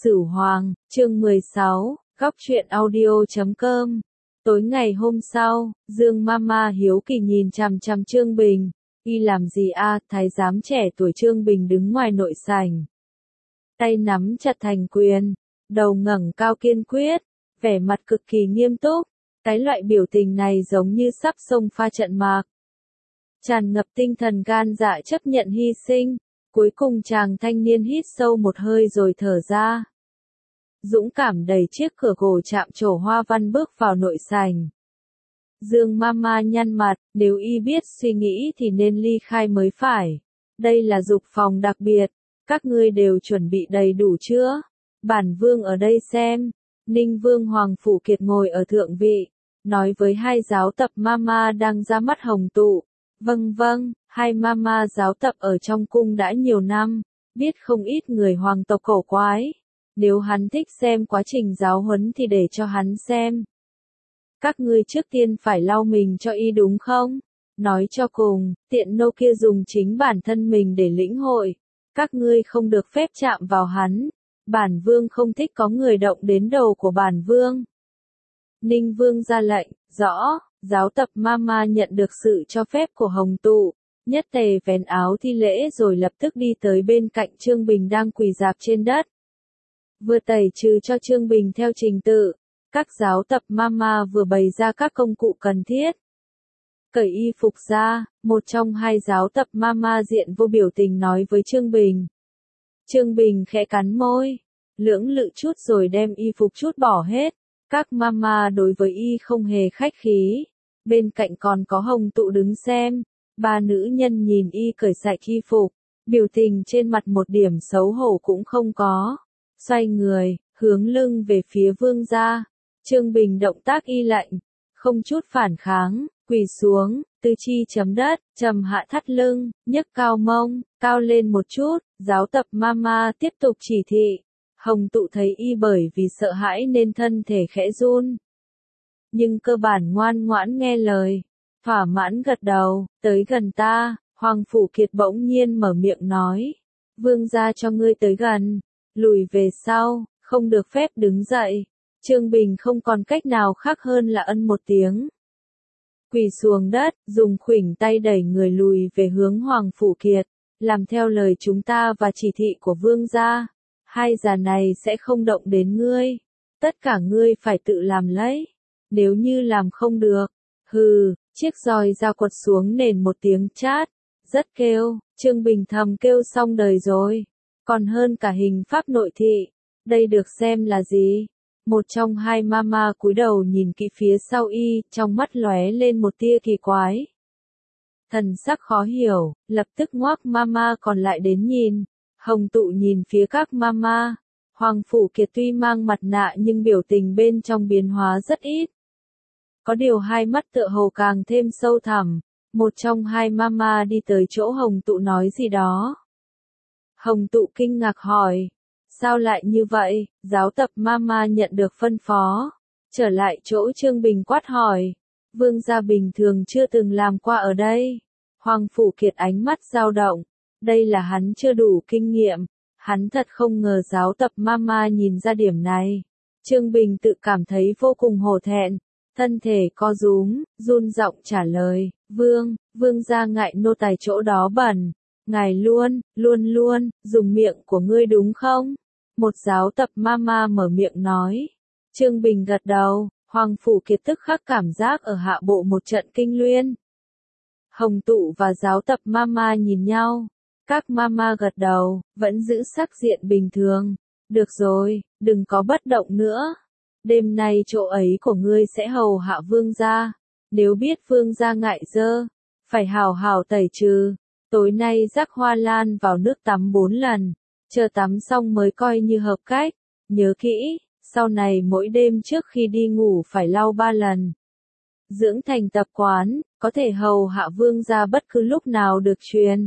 Sửu Hoàng, chương 16, góc truyện audio.com. Tối ngày hôm sau, Dương Mama hiếu kỳ nhìn chằm chằm Trương Bình. Y làm gì a? Thái giám trẻ tuổi Trương Bình đứng ngoài nội sảnh. Tay nắm chặt thành quyền, đầu ngẩng cao kiên quyết, vẻ mặt cực kỳ nghiêm túc. Cái loại biểu tình này giống như sắp xông pha trận mạc. Tràn ngập tinh thần gan dạ chấp nhận hy sinh. Cuối cùng chàng thanh niên hít sâu một hơi rồi thở ra. Dũng cảm đẩy chiếc cửa gỗ chạm trổ hoa văn bước vào nội sảnh. Dương Mama nhăn mặt, nếu y biết suy nghĩ thì nên ly khai mới phải. Đây là dục phòng đặc biệt, các ngươi đều chuẩn bị đầy đủ chưa? Bản vương ở đây xem. Ninh Vương Hoàng Phủ Kiệt ngồi ở thượng vị, nói với hai giáo tập Mama đang ra mắt Hồng Tụ. Vâng, hai Mama giáo tập ở trong cung đã nhiều năm, biết không ít người hoàng tộc cổ quái. Nếu hắn thích xem quá trình giáo huấn thì để cho hắn xem. Các ngươi trước tiên phải lau mình cho y đúng không? Nói cho cùng, tiện nô kia dùng chính bản thân mình để lĩnh hội. Các ngươi không được phép chạm vào hắn. Bản vương không thích có người động đến đầu của bản vương. Ninh Vương ra lệnh, rõ. Giáo tập Mama nhận được sự cho phép của Hồng Tụ, nhất tề vén áo thi lễ rồi lập tức đi tới bên cạnh Trương Bình đang quỳ rạp trên đất. Vừa tẩy trừ cho Trương Bình theo trình tự, các giáo tập Mama vừa bày ra các công cụ cần thiết. Cởi y phục ra, một trong hai giáo tập Mama diện vô biểu tình nói với Trương Bình. Trương Bình khẽ cắn môi, lưỡng lự chút rồi đem y phục chút bỏ hết. Các Mama đối với y không hề khách khí. Bên cạnh còn có Hồng Tụ đứng xem. Ba nữ nhân nhìn y cởi sạch y phục, biểu tình trên mặt một điểm xấu hổ cũng không có. Xoay người, hướng lưng về phía vương gia. Trương Bình động tác y lạnh, không chút phản kháng, quỳ xuống, tư chi chấm đất, trầm hạ thắt lưng, nhấc cao mông, cao lên một chút. Giáo tập Mama tiếp tục chỉ thị. Hồng Tụ thấy y bởi vì sợ hãi nên thân thể khẽ run. Nhưng cơ bản ngoan ngoãn nghe lời, thỏa mãn gật đầu, tới gần ta. Hoàng Phủ Kiệt bỗng nhiên mở miệng nói. Vương gia cho ngươi tới gần, lùi về sau, không được phép đứng dậy. Trương Bình không còn cách nào khác hơn là ân một tiếng. Quỳ xuống đất, dùng khuỷu tay đẩy người lùi về hướng Hoàng Phủ Kiệt, làm theo lời chúng ta và chỉ thị của vương gia. Hai già này sẽ không động đến ngươi. Tất cả ngươi phải tự làm lấy. Nếu như làm không được, hừ, chiếc roi dao quật xuống nền một tiếng chát. Rất kêu, Trương Bình thầm kêu xong đời rồi. Còn hơn cả hình pháp nội thị. Đây được xem là gì? Một trong hai Mama cúi đầu nhìn kỹ phía sau y, trong mắt lóe lên một tia kỳ quái. Thần sắc khó hiểu, lập tức ngoác Mama còn lại đến nhìn. Hồng Tụ nhìn phía các Mama. Hoàng Phủ Kiệt tuy mang mặt nạ nhưng biểu tình bên trong biến hóa rất ít. Có điều hai mắt tựa hồ càng thêm sâu thẳm. Một trong hai Mama đi tới chỗ Hồng Tụ nói gì đó. Hồng Tụ kinh ngạc hỏi. Sao lại như vậy? Giáo tập Mama nhận được phân phó. Trở lại chỗ Trương Bình quát hỏi. Vương gia bình thường chưa từng làm qua ở đây. Hoàng Phủ Kiệt ánh mắt dao động. Đây là hắn chưa đủ kinh nghiệm. Hắn thật không ngờ giáo tập Mama nhìn ra điểm này. Trương Bình tự cảm thấy vô cùng hổ thẹn. Thân thể co rúm, run giọng trả lời. Vương gia ngại nô tài chỗ đó bẩn. Ngài luôn, dùng miệng của ngươi đúng không? Một giáo tập Mama mở miệng nói. Trương Bình gật đầu, Hoàng Phủ Kiệt tức khắc cảm giác ở hạ bộ một trận kinh luyên. Hồng Tụ và giáo tập Mama nhìn nhau. Các Mama gật đầu, vẫn giữ sắc diện bình thường. Được rồi, đừng có bất động nữa. Đêm nay chỗ ấy của ngươi sẽ hầu hạ vương gia. Nếu biết vương gia ngại dơ, phải hào hào tẩy trừ. Tối nay rắc hoa lan vào nước tắm 4 lần. Chờ tắm xong mới coi như hợp cách. Nhớ kỹ, sau này mỗi đêm trước khi đi ngủ phải lau 3 lần. Dưỡng thành tập quán, có thể hầu hạ vương gia bất cứ lúc nào được truyền.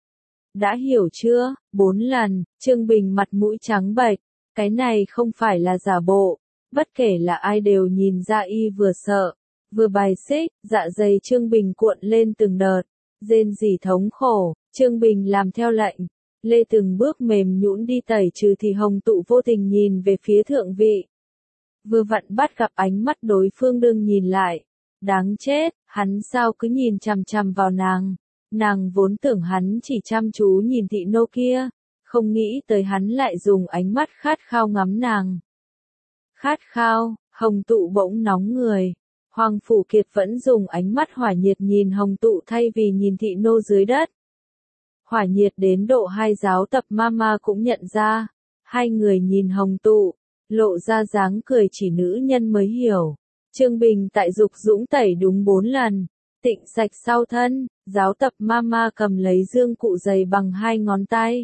Đã hiểu chưa? 4 lần, Trương Bình mặt mũi trắng bệch. Cái này không phải là giả bộ. Bất kể là ai đều nhìn ra y vừa sợ, vừa bài xích. Dạ dày Trương Bình cuộn lên từng đợt. Rên rỉ thống khổ, Trương Bình làm theo lệnh. lê từng bước mềm nhũn đi tẩy trừ thì Hồng Tụ vô tình nhìn về phía thượng vị. Vừa vặn bắt gặp ánh mắt đối phương đương nhìn lại. Đáng chết, hắn sao cứ nhìn chằm chằm vào nàng. Nàng vốn tưởng hắn chỉ chăm chú nhìn thị nô kia, không nghĩ tới hắn lại dùng ánh mắt khát khao ngắm nàng. Khát khao, Hồng Tụ bỗng nóng người. Hoàng Phủ Kiệt vẫn dùng ánh mắt hỏa nhiệt nhìn Hồng Tụ thay vì nhìn thị nô dưới đất. Hỏa nhiệt đến độ hai giáo tập mama cũng nhận ra. Hai người nhìn Hồng Tụ, lộ ra dáng cười chỉ nữ nhân mới hiểu. Trương Bình tại dục dũng tẩy đúng 4 lần. Tịnh sạch sau thân, giáo tập mama cầm lấy dương cụ dày bằng 2 ngón tay.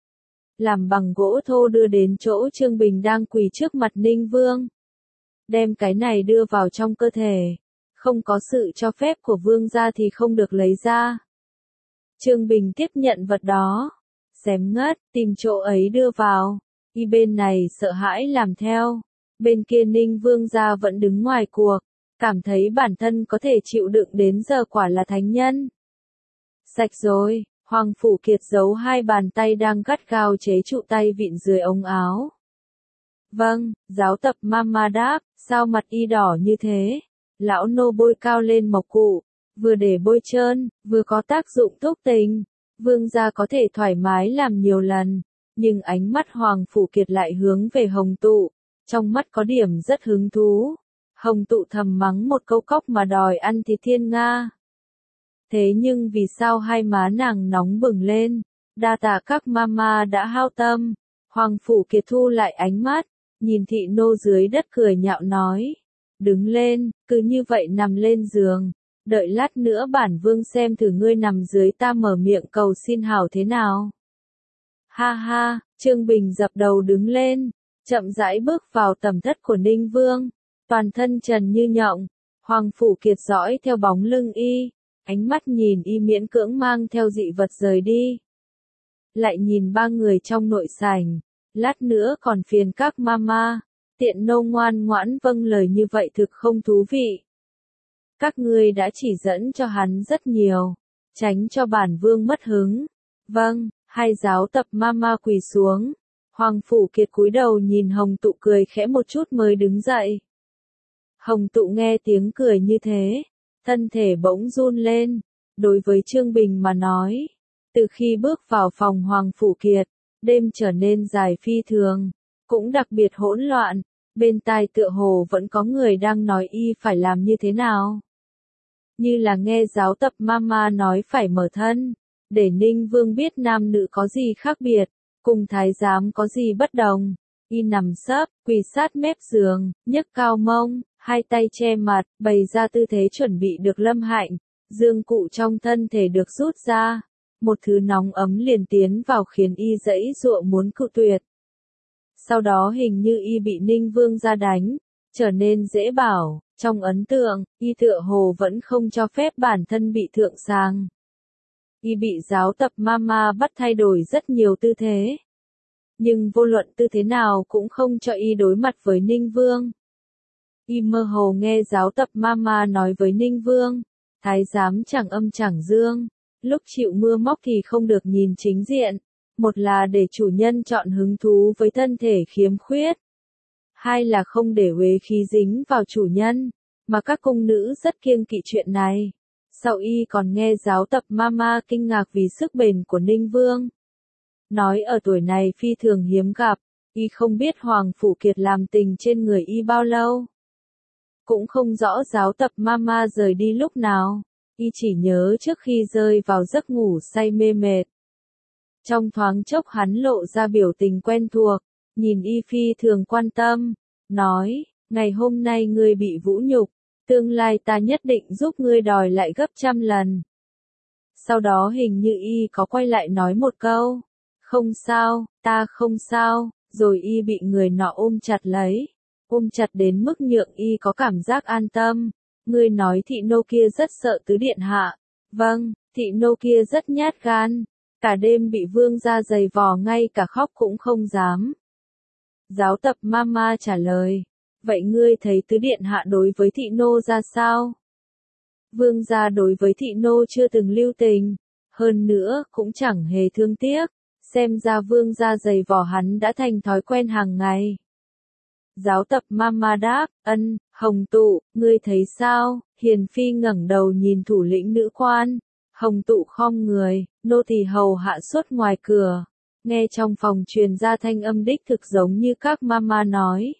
Làm bằng gỗ thô đưa đến chỗ Trương Bình đang quỳ trước mặt Ninh Vương. Đem cái này đưa vào trong cơ thể. Không có sự cho phép của vương gia thì không được lấy ra. Trương Bình tiếp nhận vật đó. Xém ngất, tìm chỗ ấy đưa vào. Y bên này sợ hãi làm theo. Bên kia Ninh Vương gia vẫn đứng ngoài cuộc. Cảm thấy bản thân có thể chịu đựng đến giờ quả là thánh nhân. Sạch rồi, Hoàng Phủ Kiệt giấu 2 bàn tay đang gắt gao chế trụ tay vịn dưới ống áo. Vâng, giáo tập mama đáp, sao mặt y đỏ như thế? Lão nô bôi cao lên mộc cụ, vừa để bôi trơn, vừa có tác dụng thúc tình. Vương gia có thể thoải mái làm nhiều lần, nhưng ánh mắt Hoàng Phủ Kiệt lại hướng về Hồng Tụ, trong mắt có điểm rất hứng thú. Hồng Tụ thầm mắng một câu cóc mà đòi ăn thịt thiên nga. Thế nhưng vì sao hai má nàng nóng bừng lên? Đa tạ các mama đã hao tâm. Hoàng Phủ Kiệt thu lại ánh mắt, nhìn thị nô dưới đất cười nhạo nói. Đứng lên, cứ như vậy nằm lên giường. Đợi lát nữa bản vương xem thử ngươi nằm dưới ta mở miệng cầu xin hảo thế nào. Ha ha, Trương Bình dập đầu đứng lên, chậm rãi bước vào tầm thất của Ninh Vương. Toàn thân trần như nhộng, Hoàng Phủ Kiệt dõi theo bóng lưng y, ánh mắt nhìn y miễn cưỡng mang theo dị vật rời đi. Lại nhìn 3 người trong nội sảnh, lát nữa còn phiền các mama, tiện nô ngoan ngoãn vâng lời như vậy thực không thú vị. Các ngươi đã chỉ dẫn cho hắn rất nhiều, tránh cho bản vương mất hứng. Vâng, hai giáo tập mama quỳ xuống. Hoàng Phủ Kiệt cúi đầu nhìn Hồng Tụ cười khẽ một chút mới đứng dậy. Hồng Tụ nghe tiếng cười như thế, thân thể bỗng run lên. Đối với Trương Bình mà nói, từ khi bước vào phòng Hoàng Phủ Kiệt, đêm trở nên dài phi thường, cũng đặc biệt hỗn loạn, bên tai tựa hồ vẫn có người đang nói y phải làm như thế nào. Như là nghe giáo tập mama nói phải mở thân, để Ninh Vương biết nam nữ có gì khác biệt, cùng thái giám có gì bất đồng. Y nằm sấp, quỳ sát mép giường, nhấc cao mông, hai tay che mặt, bày ra tư thế chuẩn bị được lâm hạnh. Dương cụ trong thân thể được rút ra, một thứ nóng ấm liền tiến vào khiến y giãy giụa muốn cự tuyệt. Sau đó hình như y bị Ninh Vương ra đánh, trở nên dễ bảo, trong ấn tượng, y tựa hồ vẫn không cho phép bản thân bị thượng sàng. Y bị giáo tập mama bắt thay đổi rất nhiều tư thế. Nhưng vô luận tư thế nào cũng không cho y đối mặt với Ninh Vương. Y mơ hồ nghe giáo tập mama nói với Ninh Vương, thái giám chẳng âm chẳng dương, lúc chịu mưa móc thì không được nhìn chính diện, một là để chủ nhân chọn hứng thú với thân thể khiếm khuyết, hai là không để uế khí dính vào chủ nhân, mà các cung nữ rất kiêng kỵ chuyện này. Sau y còn nghe giáo tập mama kinh ngạc vì sức bền của Ninh Vương. Nói ở tuổi này phi thường hiếm gặp, y không biết Hoàng Phủ Kiệt làm tình trên người y bao lâu. Cũng không rõ giáo tập mama rời đi lúc nào, y chỉ nhớ trước khi rơi vào giấc ngủ say mê mệt. Trong thoáng chốc hắn lộ ra biểu tình quen thuộc, nhìn y phi thường quan tâm, nói, ngày hôm nay ngươi bị vũ nhục, tương lai ta nhất định giúp ngươi đòi lại gấp trăm lần. Sau đó hình như y có quay lại nói một câu, không sao, ta không sao, rồi y bị người nọ ôm chặt lấy, ôm chặt đến mức nhượng y có cảm giác an tâm. Ngươi nói thị nô kia rất sợ tứ điện hạ. Vâng, thị nô kia rất nhát gan, cả đêm bị vương gia giày vò ngay cả khóc cũng không dám. Giáo tập mama trả lời, vậy ngươi thấy tứ điện hạ đối với thị nô ra sao? Vương gia đối với thị nô chưa từng lưu tình, hơn nữa cũng chẳng hề thương tiếc, xem ra vương gia giày vò hắn đã thành thói quen hàng ngày. Giáo tập Mama đáp, ân, Hồng Tụ, ngươi thấy sao? Hiền Phi ngẩng đầu nhìn thủ lĩnh nữ quan. Hồng Tụ khom người, nô tỳ hầu hạ suốt ngoài cửa. Nghe trong phòng truyền ra thanh âm đích thực giống như các mama nói.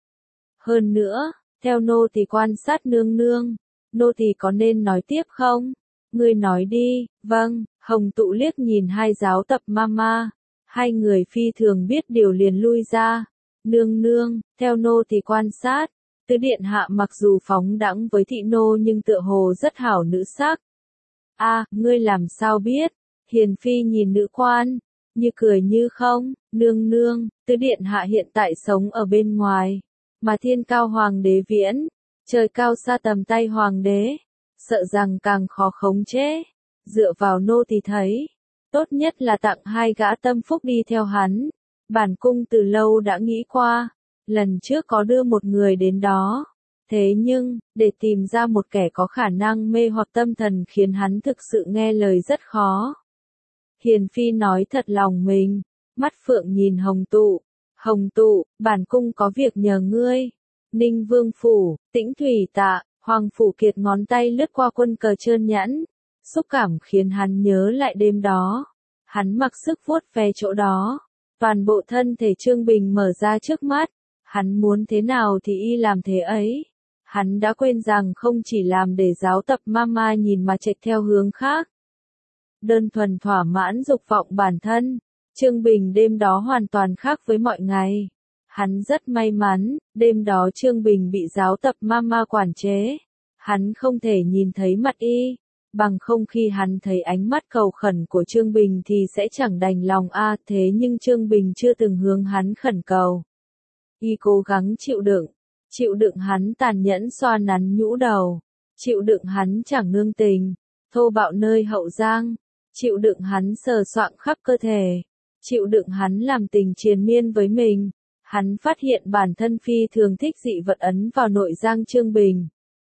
Hơn nữa, theo nô tỳ quan sát nương nương, nô tỳ có nên nói tiếp không? Ngươi nói đi. Vâng. Hồng Tụ liếc nhìn hai giáo tập mama. Hai người phi thường biết điều liền lui ra. Nương nương, theo nô tỳ quan sát, tứ điện hạ mặc dù phóng đãng với thị nô nhưng tựa hồ rất hảo nữ sắc. A, ngươi làm sao biết? Hiền Phi nhìn nữ quan, như cười như không. Nương nương, tứ điện hạ hiện tại sống ở bên ngoài, mà thiên cao hoàng đế viễn, trời cao xa tầm tay hoàng đế, sợ rằng càng khó khống chế. Dựa vào nô tỳ thấy, tốt nhất là tặng hai gã tâm phúc đi theo hắn. Bản cung từ lâu đã nghĩ qua, lần trước có đưa một người đến đó. Thế nhưng, để tìm ra một kẻ có khả năng mê hoặc tâm thần khiến hắn thực sự nghe lời rất khó. Hiền Phi nói thật lòng mình, mắt phượng nhìn Hồng Tụ. Hồng Tụ, bản cung có việc nhờ ngươi. Ninh Vương Phủ, Tĩnh Thủy Tạ, Hoàng Phủ Kiệt ngón tay lướt qua quân cờ trơn nhẵn. Xúc cảm khiến hắn nhớ lại đêm đó. Hắn mặc sức vuốt ve chỗ đó. Toàn bộ thân thể Trương Bình mở ra trước mắt. Hắn muốn thế nào thì y làm thế ấy. Hắn đã quên rằng không chỉ làm để giáo tập Mama nhìn mà chệch theo hướng khác. Đơn thuần thỏa mãn dục vọng bản thân. Trương Bình đêm đó hoàn toàn khác với mọi ngày. Hắn rất may mắn, đêm đó Trương Bình bị giáo tập Mama quản chế. Hắn không thể nhìn thấy mặt y. Bằng không khi hắn thấy ánh mắt cầu khẩn của Trương Bình thì sẽ chẳng đành lòng thế nhưng Trương Bình chưa từng hướng hắn khẩn cầu. Y cố gắng chịu đựng hắn tàn nhẫn xoa nắn nhũ đầu, chịu đựng hắn chẳng nương tình, thô bạo nơi hậu giang, chịu đựng hắn sờ soạng khắp cơ thể, chịu đựng hắn làm tình triền miên với mình. Hắn phát hiện bản thân phi thường thích dị vật ấn vào nội giang Trương Bình.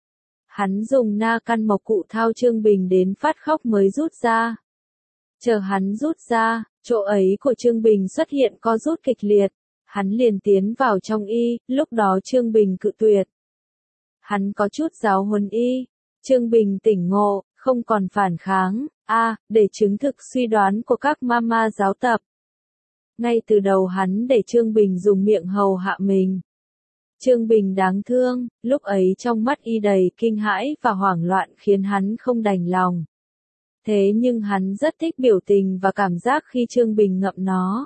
Hắn dùng na căn mộc cụ thao Trương Bình đến phát khóc mới rút ra. Chờ hắn rút ra, chỗ ấy của Trương Bình xuất hiện co rút kịch liệt. Hắn liền tiến vào trong y, lúc đó Trương Bình cự tuyệt. Hắn có chút giáo huấn y. Trương Bình tỉnh ngộ, không còn phản kháng. Để chứng thực suy đoán của các mama giáo tập. Ngay từ đầu hắn để Trương Bình dùng miệng hầu hạ mình. Trương Bình đáng thương, lúc ấy trong mắt y đầy kinh hãi và hoảng loạn khiến hắn không đành lòng. Thế nhưng hắn rất thích biểu tình và cảm giác khi Trương Bình ngậm nó.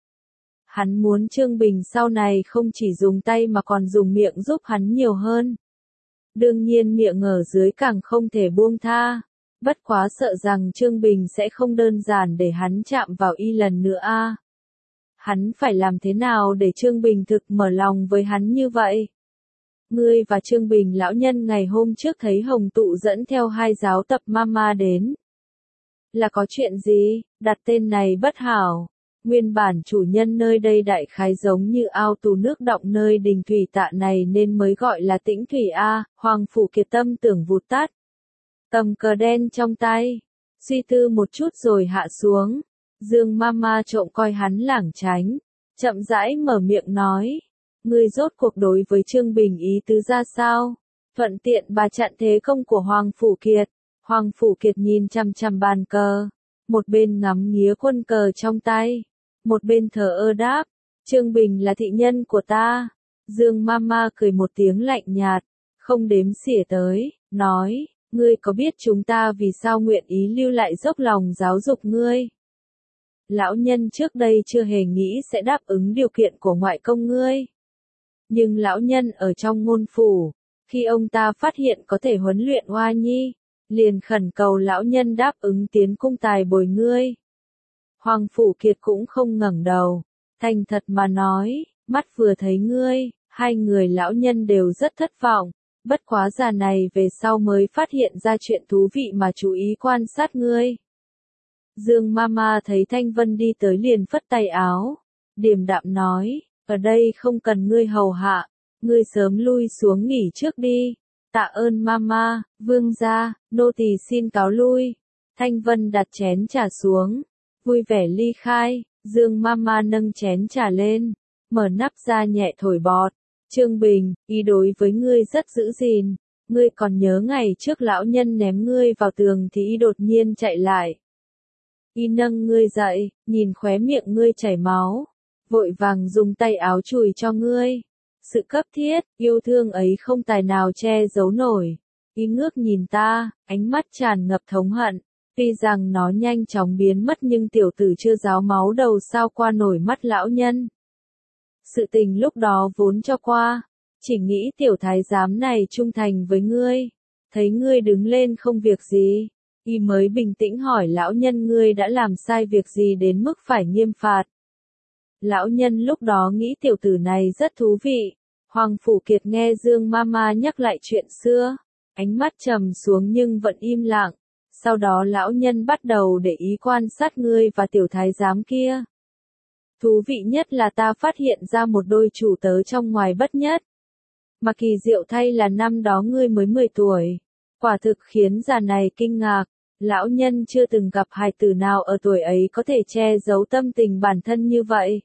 Hắn muốn Trương Bình sau này không chỉ dùng tay mà còn dùng miệng giúp hắn nhiều hơn. Đương nhiên miệng ở dưới càng không thể buông tha. Bất quá sợ rằng Trương Bình sẽ không đơn giản để hắn chạm vào y lần nữa Hắn phải làm thế nào để Trương Bình thực mở lòng với hắn như vậy? Ngươi và Trương Bình lão nhân ngày hôm trước thấy Hồng Tụ dẫn theo hai giáo tập Mama đến. Là có chuyện gì? Đặt tên này bất hảo. Nguyên bản chủ nhân nơi đây đại khái giống như ao tù nước đọng nơi đình thủy tạ này nên mới gọi là Tĩnh Thủy Hoàng Phủ Kiệt tâm tưởng vụt tắt. Cầm cờ đen trong tay. Suy tư một chút rồi hạ xuống. Dương Mama trộm coi hắn lảng tránh. Chậm rãi mở miệng nói. Ngươi rốt cuộc đối với Trương Bình ý tứ ra sao? Thuận tiện bà chặn thế công của Hoàng Phủ Kiệt. Hoàng Phủ Kiệt nhìn chằm chằm bàn cờ. Một bên ngắm nghía quân cờ trong tay. Một bên thờ ơ đáp. Trương Bình là thị nhân của ta. Dương Mama cười một tiếng lạnh nhạt. Không đếm xỉa tới. Nói. Ngươi có biết chúng ta vì sao nguyện ý lưu lại dốc lòng giáo dục ngươi? Lão nhân trước đây chưa hề nghĩ sẽ đáp ứng điều kiện của ngoại công ngươi. Nhưng lão nhân ở trong ngôn phủ, khi ông ta phát hiện có thể huấn luyện Hoa Nhi, liền khẩn cầu lão nhân đáp ứng tiến cung tài bồi ngươi. Hoàng Phủ Kiệt cũng không ngẩng đầu, thành thật mà nói, mắt vừa thấy ngươi, hai người lão nhân đều rất thất vọng. Bất quá già này về sau mới phát hiện ra chuyện thú vị mà chú ý quan sát ngươi. Dương Mama thấy Thanh Vân đi tới liền phất tay áo, điềm đạm nói, ở đây không cần ngươi hầu hạ, ngươi sớm lui xuống nghỉ trước đi. Tạ ơn Mama, vương gia, nô tỳ xin cáo lui. Thanh Vân đặt chén trà xuống, vui vẻ ly khai. Dương Mama nâng chén trà lên, mở nắp ra nhẹ thổi bọt. Trương Bình, y đối với ngươi rất giữ gìn. Ngươi còn nhớ ngày trước lão nhân ném ngươi vào tường thì y đột nhiên chạy lại. Y nâng ngươi dậy, nhìn khóe miệng ngươi chảy máu, vội vàng dùng tay áo chùi cho ngươi. Sự cấp thiết, yêu thương ấy không tài nào che giấu nổi. Y ngước nhìn ta, ánh mắt tràn ngập thống hận. Tuy rằng nó nhanh chóng biến mất nhưng tiểu tử chưa ráo máu đầu sao qua nổi mắt lão nhân. Sự tình lúc đó vốn cho qua, chỉ nghĩ tiểu thái giám này trung thành với ngươi. Thấy ngươi đứng lên không việc gì, y mới bình tĩnh hỏi lão nhân ngươi đã làm sai việc gì đến mức phải nghiêm phạt. Lão nhân lúc đó nghĩ tiểu tử này rất thú vị. Hoàng Phủ Kiệt nghe Dương Mama nhắc lại chuyện xưa, ánh mắt trầm xuống nhưng vẫn im lặng. Sau đó lão nhân bắt đầu để ý quan sát ngươi và tiểu thái giám kia. Thú vị nhất là ta phát hiện ra một đôi chủ tớ trong ngoài bất nhất. Mà kỳ diệu thay là năm đó ngươi mới 10 tuổi. Quả thực khiến già này kinh ngạc. Lão nhân chưa từng gặp hài tử nào ở tuổi ấy có thể che giấu tâm tình bản thân như vậy.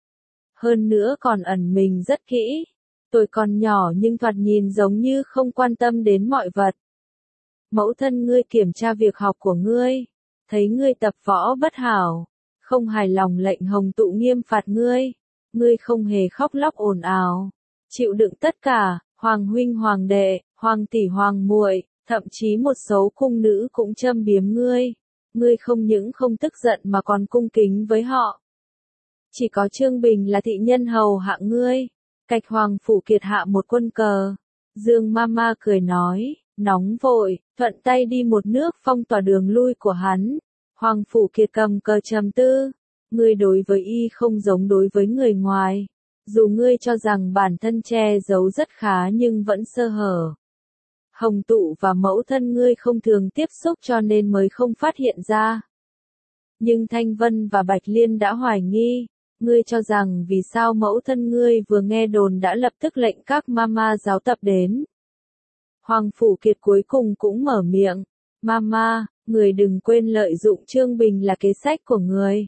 Hơn nữa còn ẩn mình rất kỹ. Tuổi còn nhỏ nhưng thoạt nhìn giống như không quan tâm đến mọi vật. Mẫu thân ngươi kiểm tra việc học của ngươi, thấy ngươi tập võ bất hảo, không hài lòng lệnh hồng tụ nghiêm phạt ngươi. Ngươi không hề khóc lóc ồn ào, chịu đựng tất cả, hoàng huynh hoàng đệ, hoàng tỷ hoàng muội, thậm chí một số cung nữ cũng châm biếm ngươi. Ngươi không những không tức giận mà còn cung kính với họ. Chỉ có Trương Bình là thị nhân hầu hạ ngươi. Cạch Hoàng Phủ Kiệt hạ một quân cờ. Dương Mama cười nói, nóng vội, thuận tay đi một nước phong tỏa đường lui của hắn. Hoàng Phủ Kiệt cầm cờ trầm tư. Ngươi đối với y không giống đối với người ngoài. Dù ngươi cho rằng bản thân che giấu rất khá nhưng vẫn sơ hở. Hồng tụ và mẫu thân ngươi không thường tiếp xúc cho nên mới không phát hiện ra. Nhưng Thanh Vân và Bạch Liên đã hoài nghi. Ngươi cho rằng vì sao mẫu thân ngươi vừa nghe đồn đã lập tức lệnh các mama giáo tập đến. Hoàng Phủ Kiệt cuối cùng cũng mở miệng. Mama, người đừng quên lợi dụng Trương Bình là kế sách của người.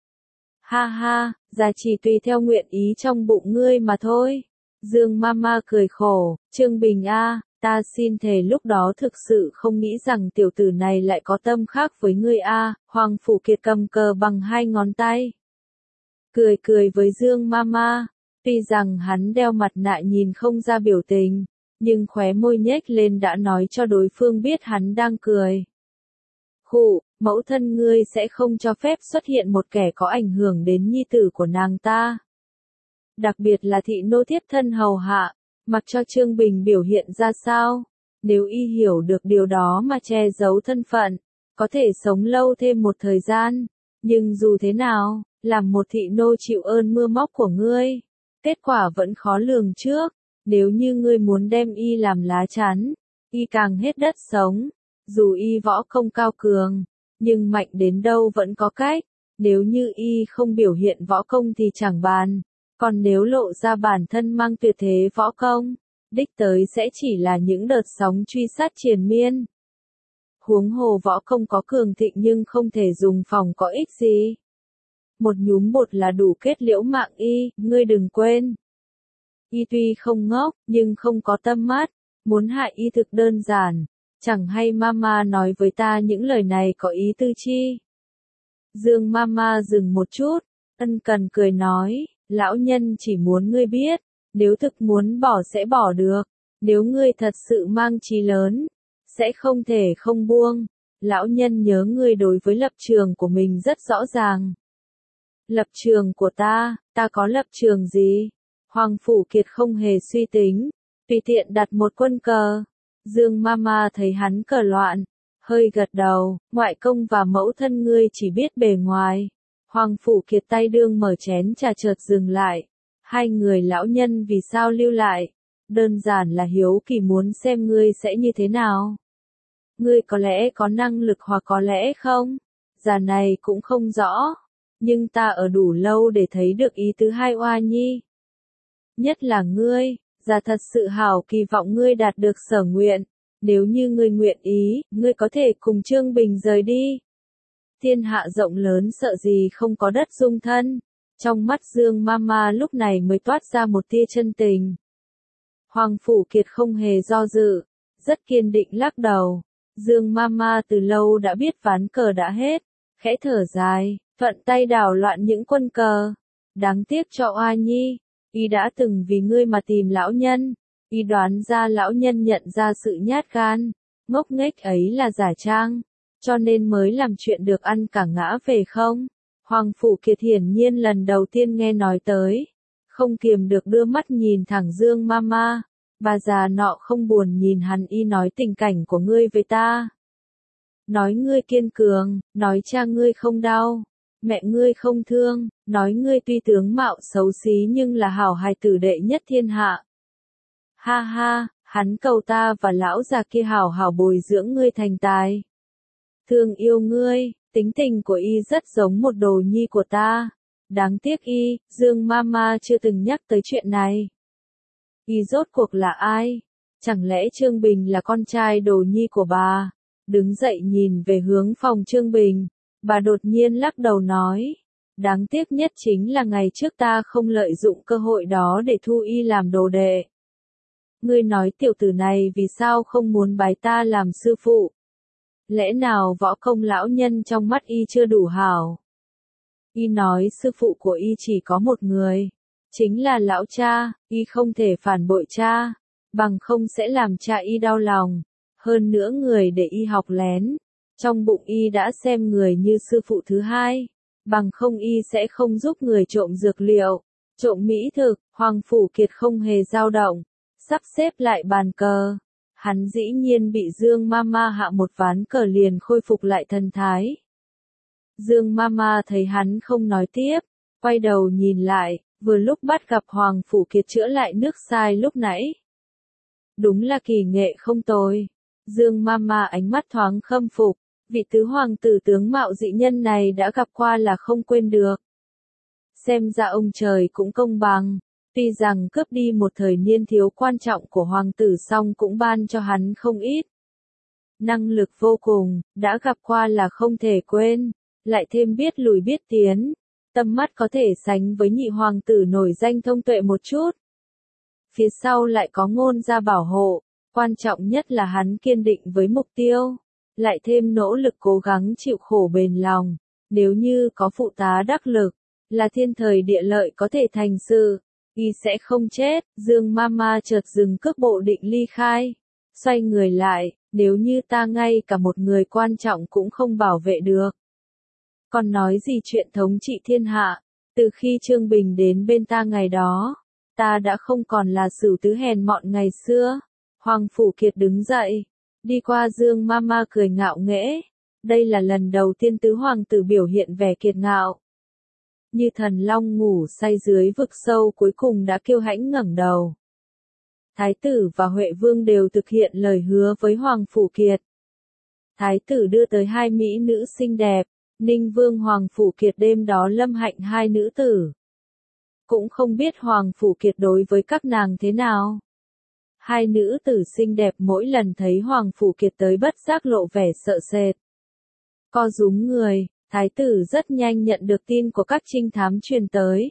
Ha ha, gia chỉ tùy theo nguyện ý trong bụng ngươi mà thôi. Dương Mama cười khổ, Trương Bình a, ta xin thề lúc đó thực sự không nghĩ rằng tiểu tử này lại có tâm khác với ngươi a. Hoàng Phủ Kiệt cầm cờ bằng hai ngón tay. Cười cười với Dương Mama, tuy rằng hắn đeo mặt nạ nhìn không ra biểu tình, nhưng khóe môi nhếch lên đã nói cho đối phương biết hắn đang cười. Khụ, mẫu thân ngươi sẽ không cho phép xuất hiện một kẻ có ảnh hưởng đến nhi tử của nàng ta. Đặc biệt là thị nô thiếp thân hầu hạ, mặc cho Trương Bình biểu hiện ra sao. Nếu y hiểu được điều đó mà che giấu thân phận, có thể sống lâu thêm một thời gian. Nhưng dù thế nào, làm một thị nô chịu ơn mưa móc của ngươi, kết quả vẫn khó lường trước. Nếu như ngươi muốn đem y làm lá chắn, y càng hết đất sống. Dù y võ công cao cường, nhưng mạnh đến đâu vẫn có cách. Nếu như y không biểu hiện võ công thì chẳng bàn. Còn nếu lộ ra bản thân mang tuyệt thế võ công, đích tới sẽ chỉ là những đợt sóng truy sát triền miên. Huống hồ võ công có cường thịnh nhưng không thể dùng phòng có ích gì. Một nhúm bột là đủ kết liễu mạng y, ngươi đừng quên. Y tuy không ngốc, nhưng không có tâm mắt, muốn hại y thực đơn giản. Chẳng hay Mama nói với ta những lời này có ý tư chi. Dương Mama dừng một chút, ân cần cười nói, lão nhân chỉ muốn ngươi biết, nếu thực muốn bỏ sẽ bỏ được, nếu ngươi thật sự mang chí lớn, sẽ không thể không buông. Lão nhân nhớ ngươi đối với lập trường của mình rất rõ ràng. Lập trường của ta có lập trường gì? Hoàng Phủ Kiệt không hề suy tính, tùy tiện đặt một quân cờ. Dương Mama thấy hắn cờ loạn, hơi gật đầu, ngoại công và mẫu thân ngươi chỉ biết bề ngoài. Hoàng Phủ Kiệt tay đương mở chén trà chợt dừng lại. Hai người lão nhân vì sao lưu lại? Đơn giản là hiếu kỳ muốn xem ngươi sẽ như thế nào. Ngươi có lẽ có năng lực hoặc có lẽ không. Già này cũng không rõ. Nhưng ta ở đủ lâu để thấy được ý tứ hai oa nhi. Nhất là ngươi, già thật sự hảo kỳ vọng ngươi đạt được sở nguyện. Nếu như ngươi nguyện ý, ngươi có thể cùng Trương Bình rời đi. Thiên hạ rộng lớn sợ gì không có đất dung thân. Trong mắt Dương Mama lúc này mới toát ra một tia chân tình. Hoàng Phủ Kiệt không hề do dự, rất kiên định lắc đầu. Dương Mama từ lâu đã biết ván cờ đã hết, khẽ thở dài, thuận tay đảo loạn những quân cờ. Đáng tiếc cho Oa Nhi, y đã từng vì ngươi mà tìm lão nhân, y đoán ra lão nhân nhận ra sự nhát gan, ngốc nghếch ấy là giả trang, cho nên mới làm chuyện được ăn cả ngã về không? Hoàng Phủ Kiệt hiển nhiên lần đầu tiên nghe nói tới, không kiềm được đưa mắt nhìn thẳng Dương Mama. Bà già nọ không buồn nhìn hắn, y nói tình cảnh của ngươi với ta. Nói ngươi kiên cường, nói cha ngươi không đau, mẹ ngươi không thương, nói ngươi tuy tướng mạo xấu xí nhưng là hảo hài tử đệ nhất thiên hạ. Ha ha, hắn cầu ta và lão già kia hảo hảo bồi dưỡng ngươi thành tài. Thương yêu ngươi, tính tình của y rất giống một đồ nhi của ta. Đáng tiếc y, Dương Mama chưa từng nhắc tới chuyện này. Y rốt cuộc là ai? Chẳng lẽ Trương Bình là con trai đồ nhi của bà? Đứng dậy nhìn về hướng phòng Trương Bình, bà đột nhiên lắc đầu nói. Đáng tiếc nhất chính là ngày trước ta không lợi dụng cơ hội đó để thu y làm đồ đệ. Ngươi nói tiểu tử này vì sao không muốn bái ta làm sư phụ? Lẽ nào võ công lão nhân trong mắt y chưa đủ hảo? Y nói sư phụ của y chỉ có một người, chính là lão cha, y không thể phản bội cha, bằng không sẽ làm cha y đau lòng. Hơn nữa người để y học lén, trong bụng y đã xem người như sư phụ thứ hai, bằng không y sẽ không giúp người trộm dược liệu, trộm mỹ thực. Hoàng Phủ Kiệt không hề dao động, sắp xếp lại bàn cờ. Hắn dĩ nhiên bị Dương Mama hạ một ván cờ liền khôi phục lại thần thái. Dương Mama thấy hắn không nói tiếp, quay đầu nhìn lại, vừa lúc bắt gặp Hoàng Phủ Kiệt chữa lại nước sai lúc nãy. Đúng là kỳ nghệ không tồi. Dương Mama ánh mắt thoáng khâm phục, vị tứ hoàng tử tướng mạo dị nhân này đã gặp qua là không quên được. Xem ra ông trời cũng công bằng, tuy rằng cướp đi một thời niên thiếu quan trọng của hoàng tử song cũng ban cho hắn không ít. Năng lực vô cùng, đã gặp qua là không thể quên, lại thêm biết lùi biết tiến, tầm mắt có thể sánh với nhị hoàng tử nổi danh thông tuệ một chút. Phía sau lại có Ngôn gia bảo hộ, quan trọng nhất là hắn kiên định với mục tiêu, lại thêm nỗ lực cố gắng chịu khổ bền lòng, nếu như có phụ tá đắc lực, là thiên thời địa lợi có thể thành sự, y sẽ không chết. Dương Mama chợt dừng cước bộ định ly khai, xoay người lại, nếu như ta ngay cả một người quan trọng cũng không bảo vệ được. Còn nói gì chuyện thống trị thiên hạ, từ khi Trương Bình đến bên ta ngày đó, ta đã không còn là Sửu Tứ hèn mọn ngày xưa. Hoàng Phủ Kiệt đứng dậy, đi qua Dương Mama cười ngạo nghễ, đây là lần đầu tiên tứ hoàng tử biểu hiện vẻ kiệt ngạo. Như thần long ngủ say dưới vực sâu cuối cùng đã kiêu hãnh ngẩng đầu. Thái tử và Huệ Vương đều thực hiện lời hứa với Hoàng Phủ Kiệt. Thái tử đưa tới hai mỹ nữ xinh đẹp, Ninh Vương Hoàng Phủ Kiệt đêm đó lâm hạnh hai nữ tử. Cũng không biết Hoàng Phủ Kiệt đối với các nàng thế nào. Hai nữ tử xinh đẹp mỗi lần thấy Hoàng Phủ Kiệt tới bất giác lộ vẻ sợ sệt. Co rúm người, thái tử rất nhanh nhận được tin của các trinh thám truyền tới.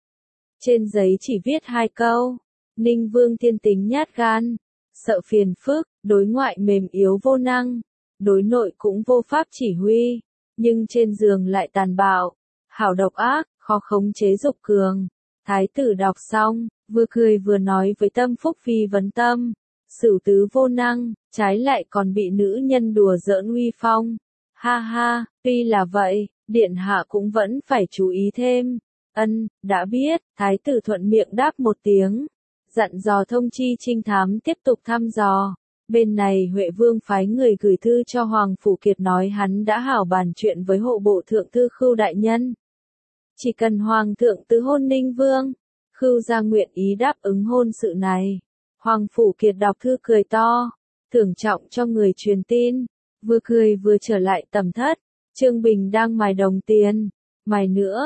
Trên giấy chỉ viết hai câu, Ninh Vương thiên tính nhát gan, sợ phiền phức, đối ngoại mềm yếu vô năng, đối nội cũng vô pháp chỉ huy, nhưng trên giường lại tàn bạo, hảo độc ác, khó khống chế dục cường. Thái tử đọc xong, vừa cười vừa nói với tâm phúc phi vấn tâm, Sửu Tứ vô năng, trái lại còn bị nữ nhân đùa giỡn uy phong. Ha ha, tuy là vậy, điện hạ cũng vẫn phải chú ý thêm. Ân, đã biết. Thái tử thuận miệng đáp một tiếng, dặn dò thông chi trinh thám tiếp tục thăm dò. Bên này Huệ Vương phái người gửi thư cho Hoàng Phủ Kiệt nói hắn đã hảo bàn chuyện với hộ bộ thượng thư Khưu đại nhân. Chỉ cần Hoàng thượng tứ hôn Ninh Vương, Khưu gia nguyện ý đáp ứng hôn sự này. Hoàng Phủ Kiệt đọc thư cười to, thưởng trọng cho người truyền tin, vừa cười vừa trở lại tầm thất. Trương Bình đang mài đồng tiền, mài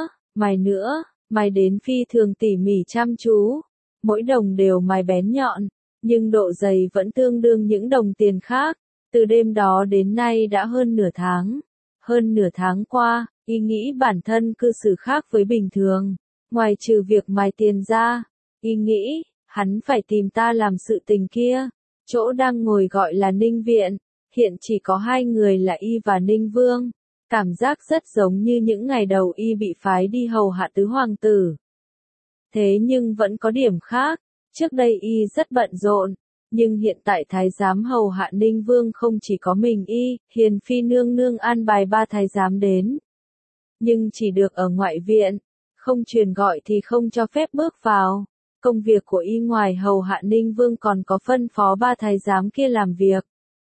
nữa, mài đến phi thường tỉ mỉ chăm chú, mỗi đồng đều mài bén nhọn, nhưng độ dày vẫn tương đương những đồng tiền khác. Từ đêm đó đến nay đã hơn nửa tháng. Hơn nửa tháng qua, y nghĩ bản thân cư xử khác với bình thường. Ngoài trừ việc mài tiền ra, y nghĩ, hắn phải tìm ta làm sự tình kia. Chỗ đang ngồi gọi là Ninh Viện, hiện chỉ có hai người là y và Ninh Vương. Cảm giác rất giống như những ngày đầu y bị phái đi hầu hạ tứ hoàng tử. Thế nhưng vẫn có điểm khác, trước đây y rất bận rộn, nhưng hiện tại thái giám hầu hạ Ninh Vương không chỉ có mình y, Hiền Phi nương nương an bài 3 thái giám đến. Nhưng chỉ được ở ngoại viện, không truyền gọi thì không cho phép bước vào. Công việc của y ngoài hầu hạ Ninh Vương còn có phân phó 3 thái giám kia làm việc.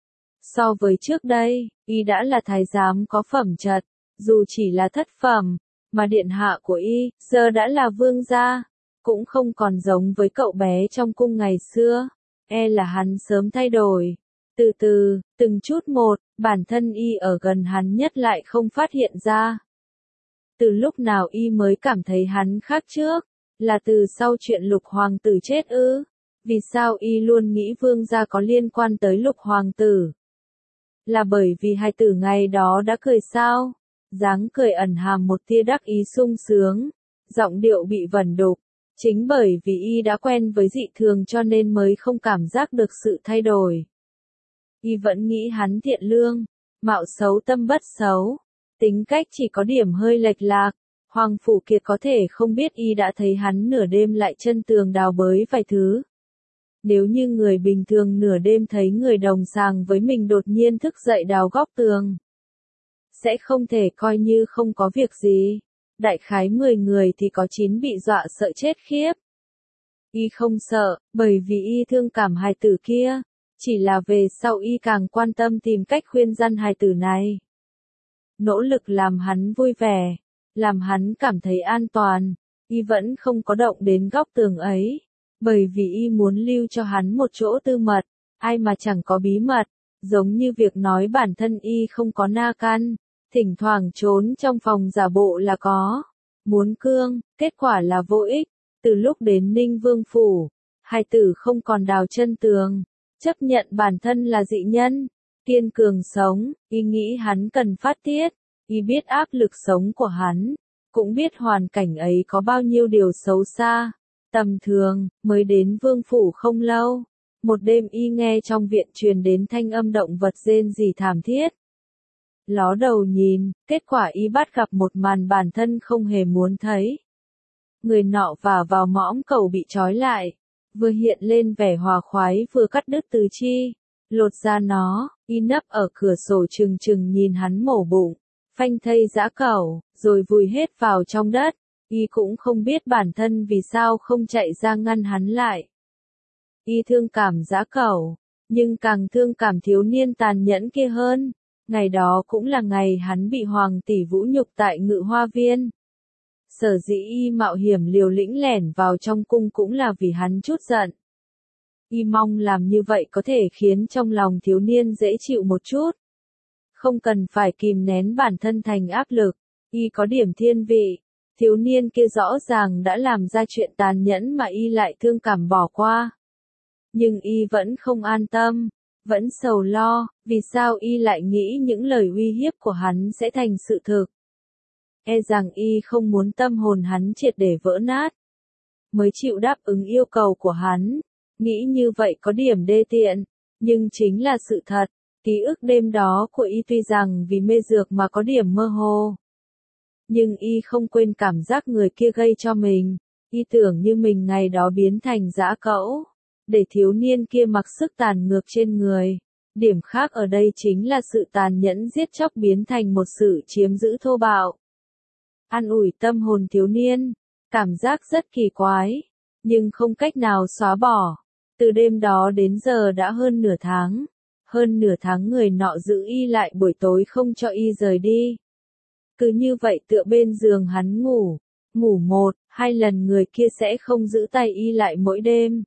So với trước đây, y đã là thái giám có phẩm chất, dù chỉ là thất phẩm, mà điện hạ của y, giờ đã là vương gia, cũng không còn giống với cậu bé trong cung ngày xưa, là hắn sớm thay đổi. Từ từ, từng chút một, bản thân y ở gần hắn nhất lại không phát hiện ra. Từ lúc nào y mới cảm thấy hắn khác trước, là từ sau chuyện Lục hoàng tử chết ư? Vì sao y luôn nghĩ vương gia có liên quan tới Lục hoàng tử? Là bởi vì hài tử ngày đó đã cười sao? Dáng cười ẩn hàm một tia đắc ý sung sướng, giọng điệu bị vẩn đục. Chính bởi vì y đã quen với dị thường cho nên mới không cảm giác được sự thay đổi. Y vẫn nghĩ hắn thiện lương, mạo xấu tâm bất xấu, tính cách chỉ có điểm hơi lệch lạc. Hoàng Phủ Kiệt có thể không biết y đã thấy hắn nửa đêm lại chân tường đào bới vài thứ. Nếu như người bình thường nửa đêm thấy người đồng sàng với mình đột nhiên thức dậy đào góc tường, sẽ không thể coi như không có việc gì. Đại khái 10 người thì có 9 bị dọa sợ chết khiếp. Y không sợ, bởi vì y thương cảm hài tử kia, chỉ là về sau y càng quan tâm tìm cách khuyên răn hài tử này. Nỗ lực làm hắn vui vẻ, làm hắn cảm thấy an toàn, y vẫn không có động đến góc tường ấy, bởi vì y muốn lưu cho hắn một chỗ tư mật, ai mà chẳng có bí mật, giống như việc nói bản thân y không có na căn. Thỉnh thoảng trốn trong phòng giả bộ là có. Muốn cương, kết quả là vô ích. Từ lúc đến Ninh Vương Phủ, hài tử không còn đào chân tường. Chấp nhận bản thân là dị nhân. Kiên cường sống, y nghĩ hắn cần phát tiết. Y biết áp lực sống của hắn. Cũng biết hoàn cảnh ấy có bao nhiêu điều xấu xa. Tầm thường, mới đến Vương Phủ không lâu. Một đêm y nghe trong viện truyền đến thanh âm động vật rên rỉ thảm thiết. Ló đầu nhìn, kết quả y bắt gặp một màn bản thân không hề muốn thấy. Người nọ vào mõm cầu bị trói lại, vừa hiện lên vẻ hòa khoái vừa cắt đứt tứ chi, lột ra nó, y nấp ở cửa sổ trừng trừng nhìn hắn mổ bụng, phanh thây giã cẩu, rồi vùi hết vào trong đất, y cũng không biết bản thân vì sao không chạy ra ngăn hắn lại. Y thương cảm giã cẩu, nhưng càng thương cảm thiếu niên tàn nhẫn kia hơn. Ngày đó cũng là ngày hắn bị hoàng tỷ vũ nhục tại Ngự Hoa Viên. Sở dĩ y mạo hiểm liều lĩnh lẻn vào trong cung cũng là vì hắn chút giận. Y mong làm như vậy có thể khiến trong lòng thiếu niên dễ chịu một chút. Không cần phải kìm nén bản thân thành áp lực. Y có điểm thiên vị. Thiếu niên kia rõ ràng đã làm ra chuyện tàn nhẫn mà y lại thương cảm bỏ qua. Nhưng y vẫn không an tâm. Vẫn sầu lo, vì sao y lại nghĩ những lời uy hiếp của hắn sẽ thành sự thực. Rằng y không muốn tâm hồn hắn triệt để vỡ nát. Mới chịu đáp ứng yêu cầu của hắn. Nghĩ như vậy có điểm đê tiện, nhưng chính là sự thật. Ký ức đêm đó của y tuy rằng vì mê dược mà có điểm mơ hồ. Nhưng y không quên cảm giác người kia gây cho mình. Y tưởng như mình ngày đó biến thành dã cẩu. Để thiếu niên kia mặc sức tàn ngược trên người. Điểm khác ở đây chính là sự tàn nhẫn giết chóc biến thành một sự chiếm giữ thô bạo. An ủi tâm hồn thiếu niên, cảm giác rất kỳ quái, nhưng không cách nào xóa bỏ. Từ đêm đó đến giờ đã hơn nửa tháng. Hơn nửa tháng người nọ giữ y lại buổi tối không cho y rời đi. Cứ như vậy tựa bên giường hắn ngủ 1-2 lần người kia sẽ không giữ tay y lại mỗi đêm.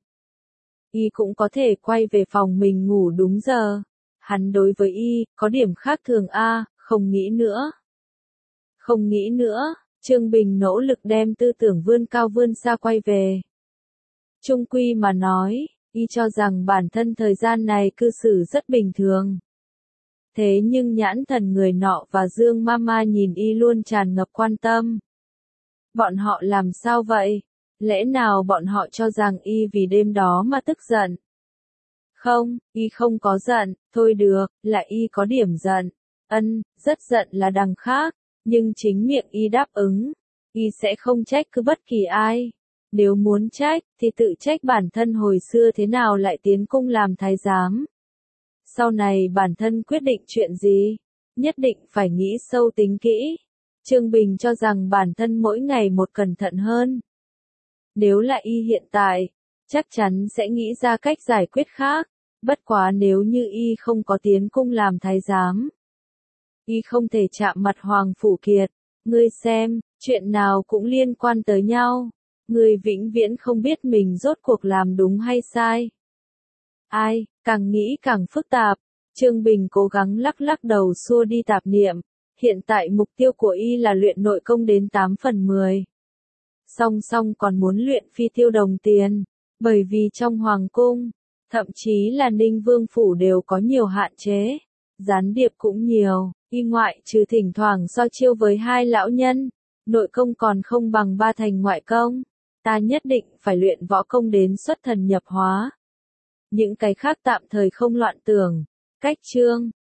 Y cũng có thể quay về phòng mình ngủ đúng giờ. Hắn đối với y, có điểm khác thường không nghĩ nữa. Không nghĩ nữa, Trương Bình nỗ lực đem tư tưởng vươn cao vươn xa quay về. Chung quy mà nói, y cho rằng bản thân thời gian này cư xử rất bình thường. Thế nhưng nhãn thần người nọ và Dương Mama nhìn y luôn tràn ngập quan tâm. Bọn họ làm sao vậy? Lẽ nào bọn họ cho rằng y vì đêm đó mà tức giận? Không, y không có giận, thôi được, là y có điểm giận. Rất giận là đằng khác, nhưng chính miệng y đáp ứng. Y sẽ không trách cứ bất kỳ ai. Nếu muốn trách, thì tự trách bản thân hồi xưa thế nào lại tiến cung làm thái giám. Sau này bản thân quyết định chuyện gì, nhất định phải nghĩ sâu tính kỹ. Trương Bình cho rằng bản thân mỗi ngày một cẩn thận hơn. Nếu là y hiện tại, chắc chắn sẽ nghĩ ra cách giải quyết khác. Bất quá nếu như y không có tiến cung làm thái giám, y không thể chạm mặt Hoàng Phủ Kiệt. Ngươi xem, chuyện nào cũng liên quan tới nhau. Ngươi vĩnh viễn không biết mình rốt cuộc làm đúng hay sai. Ai, càng nghĩ càng phức tạp. Trương Bình cố gắng lắc lắc đầu xua đi tạp niệm. Hiện tại mục tiêu của y là luyện nội công đến 8/10. Song song còn muốn luyện phi tiêu đồng tiền. Bởi vì trong hoàng cung, thậm chí là Ninh Vương Phủ đều có nhiều hạn chế. Gián điệp cũng nhiều, y ngoại trừ thỉnh thoảng so chiêu với hai lão nhân. Nội công còn không bằng 3 thành ngoại công. Ta nhất định phải luyện võ công đến xuất thần nhập hóa. Những cái khác tạm thời không loạn tưởng. Cách chương